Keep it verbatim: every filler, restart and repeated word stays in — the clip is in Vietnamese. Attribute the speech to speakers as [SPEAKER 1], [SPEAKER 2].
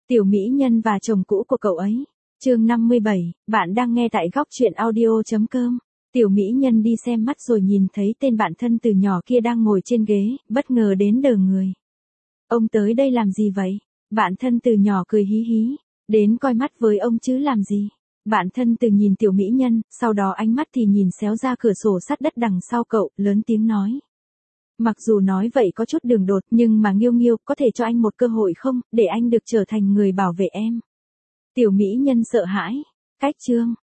[SPEAKER 1] Tiểu mỹ nhân và chồng cũ của cậu ấy. Chương năm mươi bảy, bạn đang nghe tại góc truyện audio chấm com. Tiểu mỹ nhân đi xem mắt rồi nhìn thấy tên bạn thân từ nhỏ kia đang ngồi trên ghế, bất ngờ đến đờ người. Ông tới đây làm gì vậy? Bạn thân từ nhỏ cười hí hí. Đến coi mắt với ông chứ làm gì? Bạn thân từ nhìn tiểu mỹ nhân, sau đó ánh mắt thì nhìn xéo ra cửa sổ sắt đất đằng sau cậu, lớn tiếng nói. Mặc dù nói vậy có chút đường đột, nhưng mà Nghiêu Nghiêu, có thể cho anh một cơ hội không, để anh được trở thành người bảo vệ em. Tiểu mỹ nhân sợ hãi. Cách chương,